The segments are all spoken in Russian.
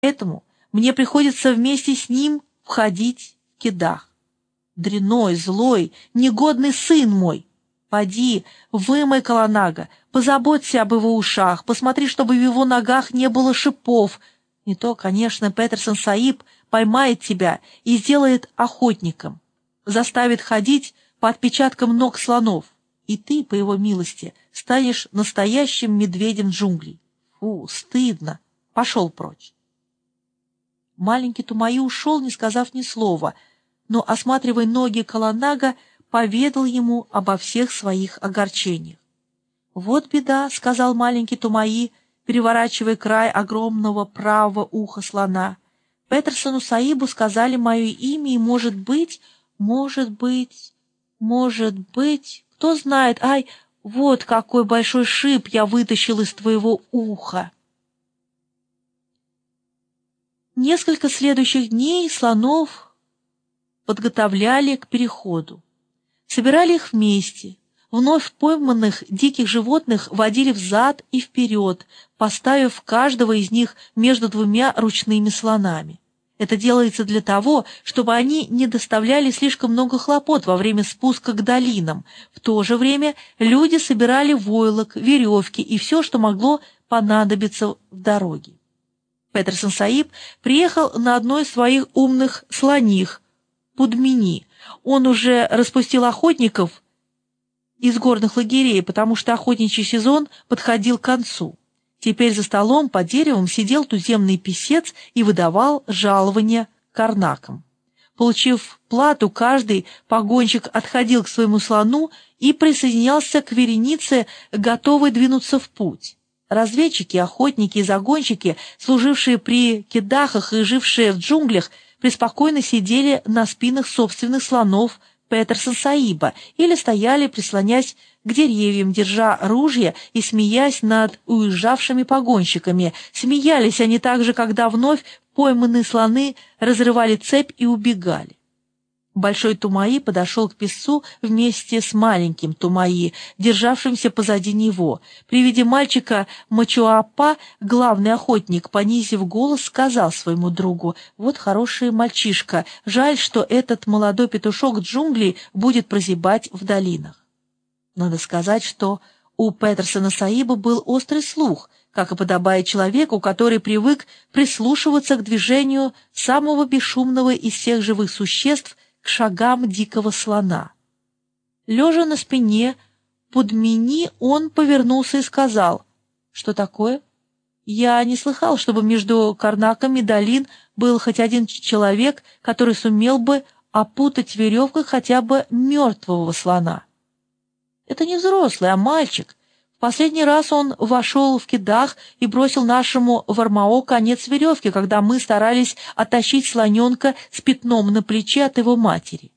Поэтому мне приходится вместе с ним входить в кидах. Дряной, злой, негодный сын мой! Поди, вымой Каланага, позаботься об его ушах, посмотри, чтобы в его ногах не было шипов. Не то, конечно, Петерсон Саиб поймает тебя и сделает охотником, заставит ходить по отпечаткам ног слонов, и ты, по его милости, станешь настоящим медведем джунглей. Фу, стыдно. Пошел прочь. Маленький Тумаи ушел, не сказав ни слова, но, осматривая ноги Каланага, поведал ему обо всех своих огорчениях. «Вот беда», — сказал маленький Тумаи, переворачивая край огромного правого уха слона. «Петерсону Саибу сказали мое имя, и, может быть, кто знает, ай, вот какой большой шип я вытащил из твоего уха». Несколько следующих дней слонов подготовляли к переходу. Собирали их вместе. Вновь пойманных диких животных водили взад и вперед, поставив каждого из них между двумя ручными слонами. Это делается для того, чтобы они не доставляли слишком много хлопот во время спуска к долинам. В то же время люди собирали войлок, веревки и все, что могло понадобиться в дороге. Петерсон Саиб приехал на одной из своих умных слоних, Пудмини. Он уже распустил охотников из горных лагерей, потому что охотничий сезон подходил к концу. Теперь за столом под деревом сидел туземный писец и выдавал жалования карнакам. Получив плату, каждый погонщик отходил к своему слону и присоединялся к веренице, готовый двинуться в путь. Разведчики, охотники и загонщики, служившие при кидахах и жившие в джунглях, преспокойно сидели на спинах собственных слонов Петерсон Саиба или стояли, прислонясь к деревьям, держа ружья и смеясь над уезжавшими погонщиками. Смеялись они также, когда вновь пойманные слоны разрывали цепь и убегали. Большой Тумаи подошел к песцу вместе с маленьким Тумаи, державшимся позади него. При виде мальчика Мачуапа, главный охотник, понизив голос, сказал своему другу: «Вот хороший мальчишка, жаль, что этот молодой петушок джунглей будет прозябать в долинах». Надо сказать, что у Петерсона Саиба был острый слух, как и подобает человеку, который привык прислушиваться к движению самого бесшумного из всех живых существ, к шагам дикого слона. Лежа на спине Пудмини, он повернулся и сказал: «Что такое? Я не слыхал, чтобы между карнаками долин был хоть один человек, который сумел бы опутать веревкой хотя бы мертвого слона. Это не взрослый, а мальчик. В последний раз он вошел в кидах и бросил нашему Вармао конец веревки, когда мы старались оттащить слоненка с пятном на плече от его матери».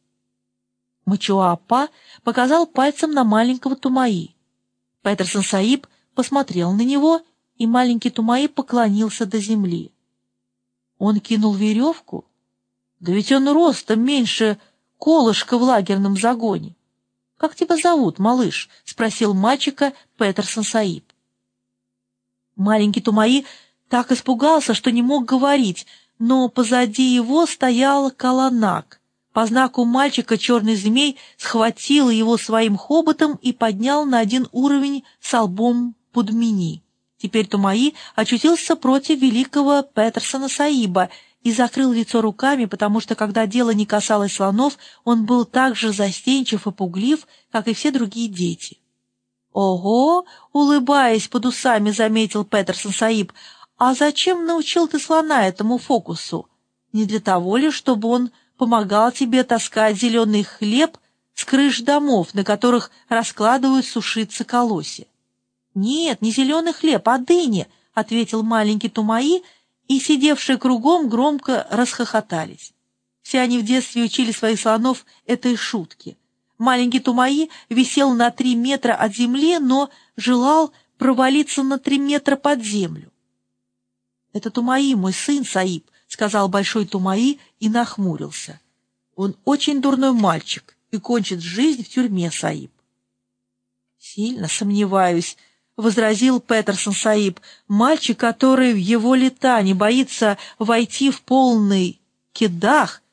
Мачуапа показал пальцем на маленького Тумаи. Петерсон Саиб посмотрел на него, и маленький Тумаи поклонился до земли. Он кинул веревку? Да ведь он ростом меньше колышка в лагерном загоне. «Как тебя зовут, малыш?» — спросил мальчика Петерсон Саиб. Маленький Тумаи так испугался, что не мог говорить, но позади его стоял Каланаг. По знаку мальчика черный змей схватил его своим хоботом и поднял на один уровень с лбом Пудмини. Теперь Тумаи очутился против великого Петерсона Саиба и закрыл лицо руками, потому что, когда дело не касалось слонов, он был так же застенчив и пуглив, как и все другие дети. «Ого!» — улыбаясь под усами, заметил Петерсон Саиб. «А зачем научил ты слона этому фокусу? Не для того ли, чтобы он помогал тебе таскать зеленый хлеб с крыш домов, на которых раскладывают сушиться колосья?» «Нет, не зеленый хлеб, а дыни», — ответил маленький Тумаи, и сидевшие кругом громко расхохотались. Все они в детстве учили своих слонов этой шутке. Маленький Тумаи висел на 3 метра от земли, но желал провалиться на 3 метра под землю. «Это Тумаи, мой сын, Саиб», — сказал большой Тумаи и нахмурился. «Он очень дурной мальчик и кончит жизнь в тюрьме, Саиб». «Сильно сомневаюсь. — возразил Петерсон Саиб. «Мальчик, который в его лета не боится войти в полный кидах,